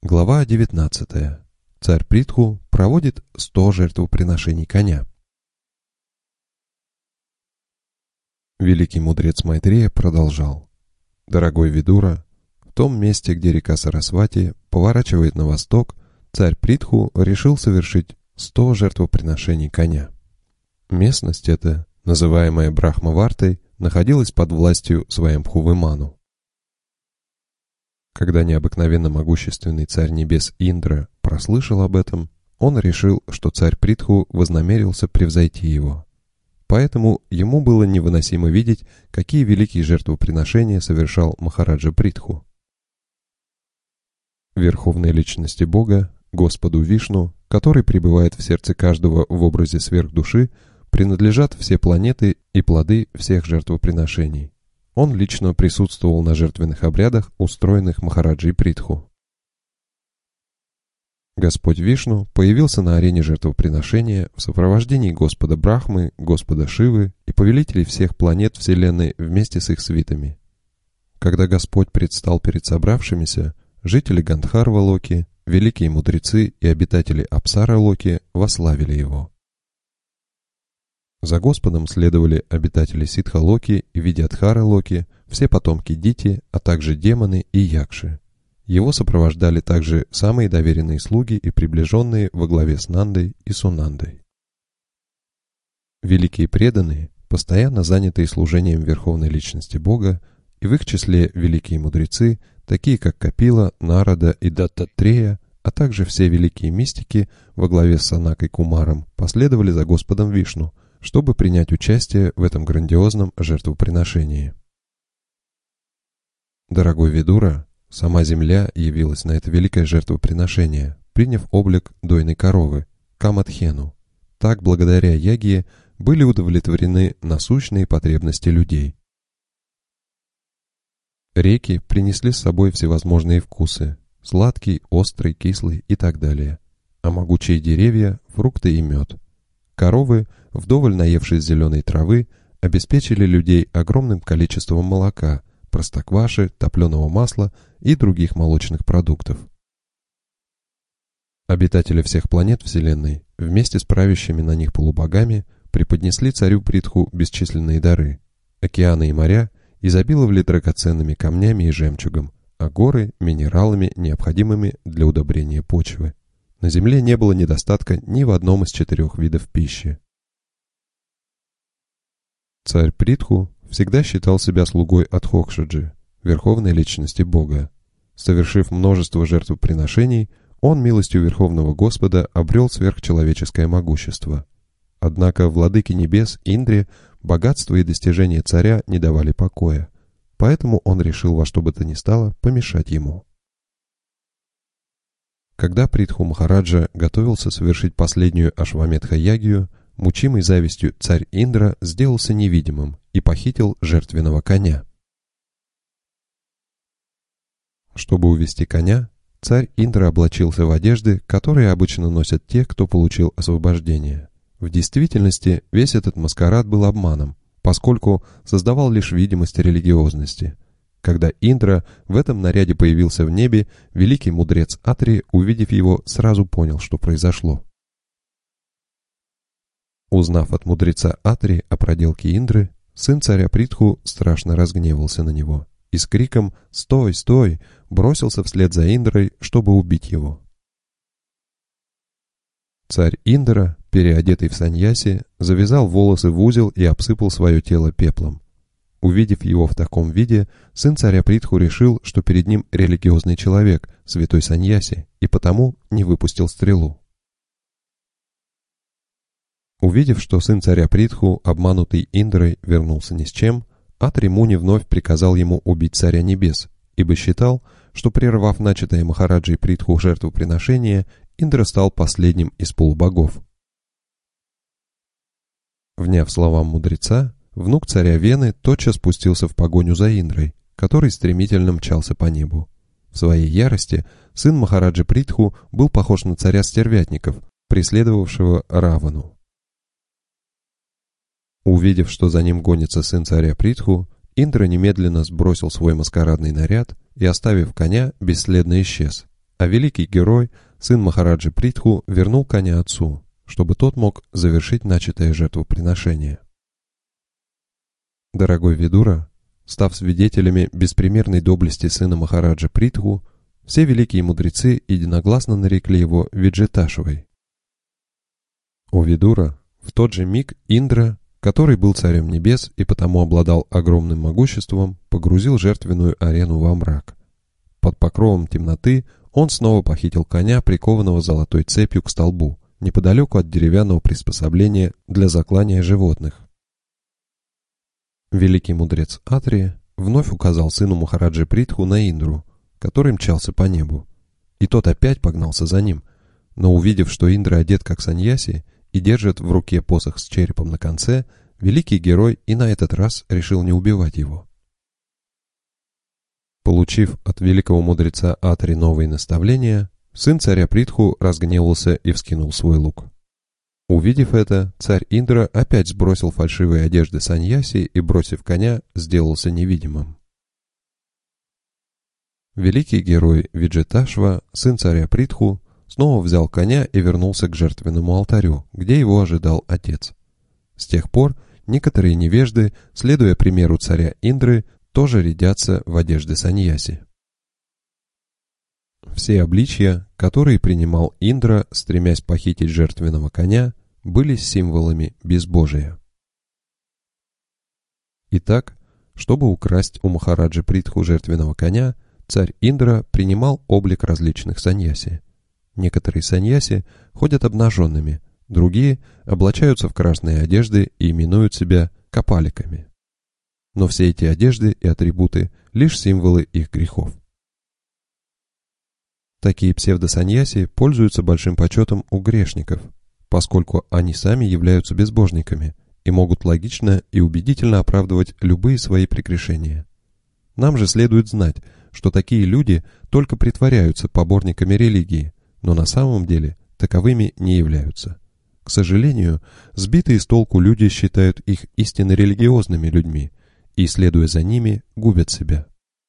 Глава 19. Царь Притху проводит 100 жертвоприношений коня. Великий мудрец Майтрея продолжал. «Дорогой Видура, в том месте, где река Сарасвати поворачивает на восток, царь Притху решил совершить 100 жертвоприношений коня. Местность эта, называемая Брахмавартой, находилась под властью Сваямбхувы-Ману. Когда необыкновенно могущественный царь небес Индра прослышал об этом, он решил, что царь Притху вознамерился превзойти его. Поэтому ему было невыносимо видеть, какие великие жертвоприношения совершал Махараджа Притху. Верховной личности Бога, Господу Вишну, который пребывает в сердце каждого в образе сверхдуши, принадлежат все планеты и плоды всех жертвоприношений. Он лично присутствовал на жертвенных обрядах, устроенных Махараджей Притху. Господь Вишну появился на арене жертвоприношения в сопровождении Господа Брахмы, Господа Шивы и повелителей всех планет Вселенной вместе с их свитами. Когда Господь предстал перед собравшимися, жители Гандхарва-Локи, великие мудрецы и обитатели Апсара-Локи восславили его. За Господом следовали обитатели Ситха-Локи и Видьядхара-Локи, все потомки Дити, а также демоны и якши. Его сопровождали также самые доверенные слуги и приближенные во главе с Нандой и Сунандой. Великие преданные, постоянно занятые служением Верховной Личности Бога, и в их числе великие мудрецы, такие как Капила, Нарада и Даттатрея, а также все великие мистики во главе с Санакой Кумаром, последовали за Господом Вишну, чтобы принять участие в этом грандиозном жертвоприношении. Дорогой Видура, сама Земля явилась на это великое жертвоприношение, приняв облик дойной коровы, Камадхену. Так, благодаря Ягье, были удовлетворены насущные потребности людей. Реки принесли с собой всевозможные вкусы – сладкий, острый, кислый и так далее, а могучие деревья – фрукты и мед. Коровы, вдоволь наевшись зеленой травы, обеспечили людей огромным количеством молока, простокваши, топленого масла и других молочных продуктов. Обитатели всех планет Вселенной, вместе с правящими на них полубогами, преподнесли царю Притху бесчисленные дары. Океаны и моря изобиловали драгоценными камнями и жемчугом, а горы – минералами, необходимыми для удобрения почвы. На земле не было недостатка ни в одном из 4 видов пищи. Царь Притху всегда считал себя слугой Адхокшаджи, верховной личности Бога. Совершив множество жертвоприношений, он милостью Верховного Господа обрел сверхчеловеческое могущество. Однако владыке небес Индре богатство и достижения царя не давали покоя, поэтому он решил во что бы то ни стало помешать ему. Когда Притху Махараджа готовился совершить последнюю Ашвамедха-ягью, мучимый завистью царь Индра сделался невидимым и похитил жертвенного коня. Чтобы увести коня, царь Индра облачился в одежды, которые обычно носят те, кто получил освобождение. В действительности весь этот маскарад был обманом, поскольку создавал лишь видимость религиозности. Когда Индра в этом наряде появился в небе, великий мудрец Атри, увидев его, сразу понял, что произошло. Узнав от мудреца Атри о проделке Индры, сын царя Притху страшно разгневался на него и с криком «Стой, стой!» бросился вслед за Индрой, чтобы убить его. Царь Индра, переодетый в саньяси, завязал волосы в узел и обсыпал свое тело пеплом. Увидев его в таком виде, сын царя Притху решил, что перед ним религиозный человек, святой саньяси, и потому не выпустил стрелу. Увидев, что сын царя Притху, обманутый Индрой, вернулся ни с чем, Атри Муни вновь приказал ему убить царя небес, ибо считал, что, прервав начатое Махараджей Притху жертвоприношение, Индра стал последним из полубогов. Вняв словам мудреца, внук царя Вены тотчас спустился в погоню за Индрой, который стремительно мчался по небу. В своей ярости сын Махараджи Притху был похож на царя стервятников, преследовавшего Равану. Увидев, что за ним гонится сын царя Притху, Индра немедленно сбросил свой маскарадный наряд и, оставив коня, бесследно исчез, а великий герой, сын Махараджи Притху, вернул коня отцу, чтобы тот мог завершить начатое жертвоприношение. Дорогой Видура, став свидетелями беспримерной доблести сына Махараджа Притху, все великие мудрецы единогласно нарекли его Виджиташвой. У Видура в тот же миг Индра, который был царем небес и потому обладал огромным могуществом, погрузил жертвенную арену во мрак. Под покровом темноты он снова похитил коня, прикованного золотой цепью к столбу, неподалеку от деревянного приспособления для заклания животных. Великий мудрец Атри вновь указал сыну Махараджи Притху на Индру, который мчался по небу, и тот опять погнался за ним, но увидев, что Индра одет как саньяси и держит в руке посох с черепом на конце, великий герой и на этот раз решил не убивать его. Получив от великого мудреца Атри новые наставления, сын царя Притху разгневался и вскинул свой лук. Увидев это, царь Индра опять сбросил фальшивые одежды саньяси и, бросив коня, сделался невидимым. Великий герой Виджиташва, сын царя Притху, снова взял коня и вернулся к жертвенному алтарю, где его ожидал отец. С тех пор некоторые невежды, следуя примеру царя Индры, тоже рядятся в одежды саньяси. Все обличья, которые принимал Индра, стремясь похитить жертвенного коня, были символами безбожия. Итак, чтобы украсть у Махараджи Притху жертвенного коня, царь Индра принимал облик различных саньяси. Некоторые саньяси ходят обнаженными, другие облачаются в красные одежды и именуют себя капаликами. Но все эти одежды и атрибуты – лишь символы их грехов. Такие псевдосаньяси пользуются большим почетом у грешников, поскольку они сами являются безбожниками и могут логично и убедительно оправдывать любые свои прегрешения. Нам же следует знать, что такие люди только притворяются поборниками религии, но на самом деле таковыми не являются. К сожалению, сбитые с толку люди считают их истинно религиозными людьми и, следуя за ними, губят себя.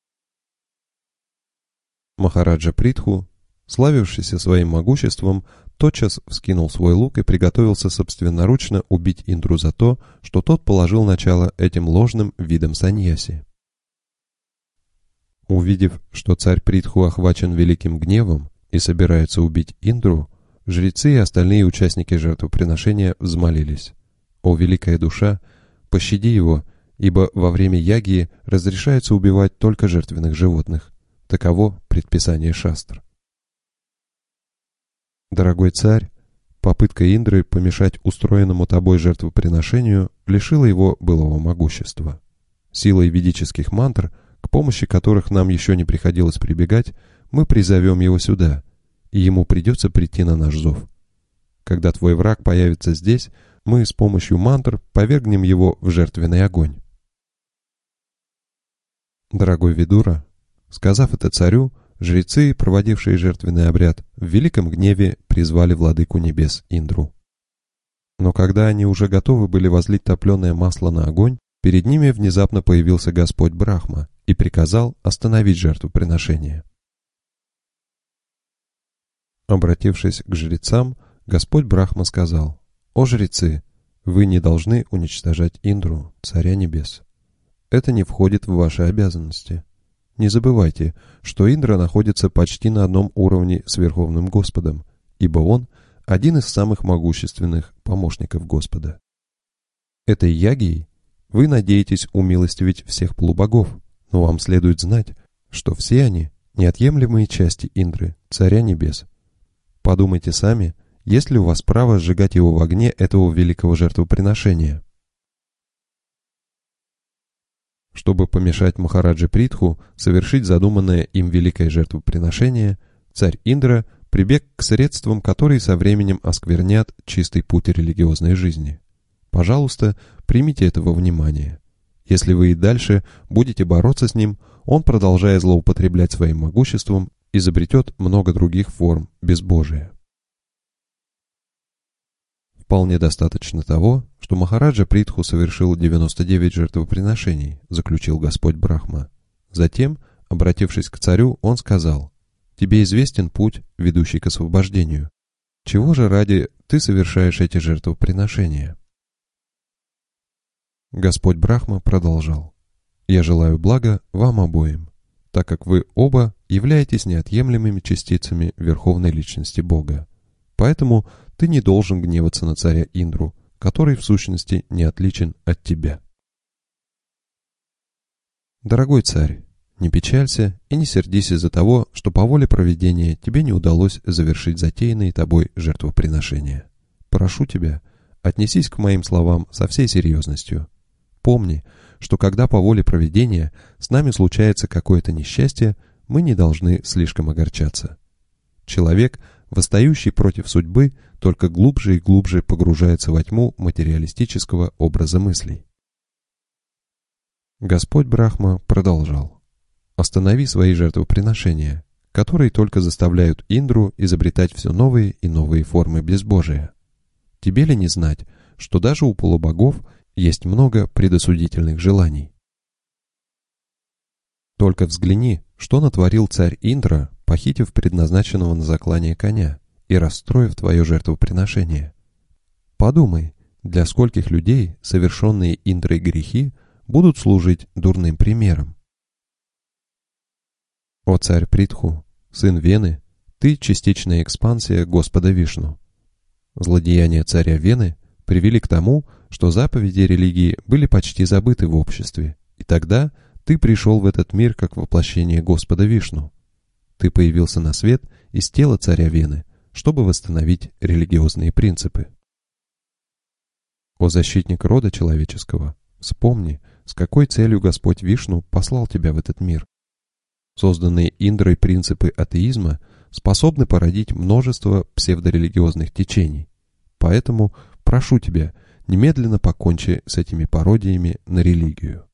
Махараджа Притху, славившийся своим могуществом, тотчас вскинул свой лук и приготовился собственноручно убить Индру за то, что тот положил начало этим ложным видам саньяси. Увидев, что царь Притху охвачен великим гневом и собирается убить Индру, жрецы и остальные участники жертвоприношения взмолились: «О великая душа, пощади его, ибо во время ягьи разрешается убивать только жертвенных животных. Таково предписание шастр». Дорогой царь, попытка Индры помешать устроенному тобой жертвоприношению лишила его былого могущества. Силой ведических мантр, к помощи которых нам еще не приходилось прибегать, мы призовем его сюда, и ему придется прийти на наш зов. Когда твой враг появится здесь, мы с помощью мантр повергнем его в жертвенный огонь. Дорогой Видура, сказав это царю, жрецы, проводившие жертвенный обряд, в великом гневе призвали владыку небес Индру. Но когда они уже готовы были возлить топленое масло на огонь, перед ними внезапно появился Господь Брахма и приказал остановить жертвоприношение. Обратившись к жрецам, Господь Брахма сказал: «О жрецы, вы не должны уничтожать Индру, царя небес. Это не входит в ваши обязанности. Не забывайте, что Индра находится почти на одном уровне с Верховным Господом, ибо он один из самых могущественных помощников Господа. Этой ягьей вы надеетесь умилостивить всех полубогов, но вам следует знать, что все они неотъемлемые части Индры, царя небес. Подумайте сами, есть ли у вас право сжигать его в огне этого великого жертвоприношения». Чтобы помешать Махараджи Притху совершить задуманное им великое жертвоприношение, царь Индра прибег к средствам, которые со временем осквернят чистый путь религиозной жизни. Пожалуйста, примите это во внимание. Если вы и дальше будете бороться с ним, он, продолжая злоупотреблять своим могуществом, изобретет много других форм безбожия. Вполне достаточно того, что Махараджа Притху совершил 99 жертвоприношений, заключил Господь Брахма. Затем, обратившись к царю, он сказал: тебе известен путь, ведущий к освобождению. Чего же ради ты совершаешь эти жертвоприношения?» Господь Брахма продолжал: «Я желаю блага вам обоим, так как вы оба являетесь неотъемлемыми частицами Верховной Личности Бога. Поэтому ты не должен гневаться на царя Индру, который в сущности не отличен от тебя. Дорогой царь, не печалься и не сердись из-за того, что по воле провидения тебе не удалось завершить затеянные тобой жертвоприношения. Прошу тебя, отнесись к моим словам со всей серьезностью. Помни, что когда по воле провидения с нами случается какое-то несчастье, мы не должны слишком огорчаться. Человек, восстающий против судьбы, только глубже и глубже погружается во тьму материалистического образа мыслей. Господь Брахма продолжал: «Останови свои жертвоприношения, которые только заставляют Индру изобретать все новые и новые формы безбожия. Тебе ли не знать, что даже у полубогов есть много предосудительных желаний? Только взгляни, что натворил царь Индра, похитив предназначенного на заклание коня и расстроив твое жертвоприношение. Подумай, для скольких людей совершенные Индрой грехи будут служить дурным примером. О царь Притху, сын Вены, ты частичная экспансия Господа Вишну. Злодеяния царя Вены привели к тому, что заповеди религии были почти забыты в обществе, и тогда ты пришел в этот мир как воплощение Господа Вишну. Ты появился на свет из тела царя Вены, чтобы восстановить религиозные принципы. О защитник рода человеческого, вспомни, с какой целью Господь Вишну послал тебя в этот мир. Созданные Индрой принципы атеизма способны породить множество псевдорелигиозных течений. Поэтому прошу тебя, немедленно покончи с этими пародиями на религию.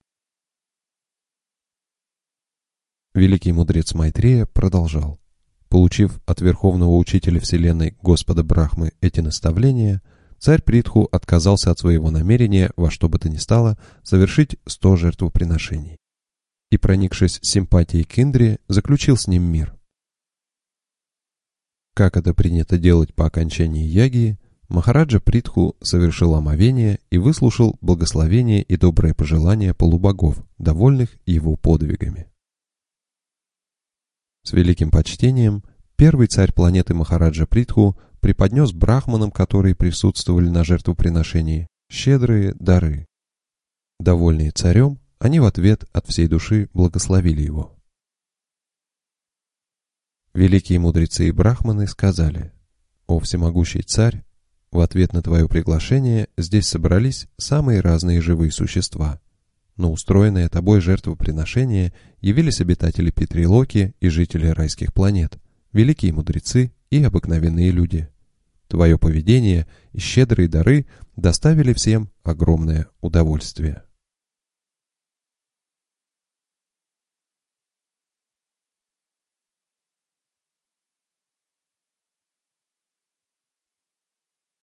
Великий мудрец Майтрея продолжал: получив от Верховного Учителя Вселенной Господа Брахмы эти наставления, царь Притху отказался от своего намерения во что бы то ни стало совершить 100 жертвоприношений и, проникшись симпатией к Индре, заключил с ним мир. Как это принято делать по окончании ягги, Махараджа Притху совершил омовение и выслушал благословение и добрые пожелания полубогов, довольных его подвигами. С великим почтением первый царь планеты Махараджа Притху преподнес брахманам, которые присутствовали на жертвоприношении, щедрые дары. Довольные царем, они в ответ от всей души благословили его. Великие мудрецы и брахманы сказали: «О всемогущий царь, в ответ на твое приглашение здесь собрались самые разные живые существа. На устроенное тобой жертвоприношение явились обитатели Питрилоки и жители райских планет, великие мудрецы и обыкновенные люди. Твое поведение и щедрые дары доставили всем огромное удовольствие».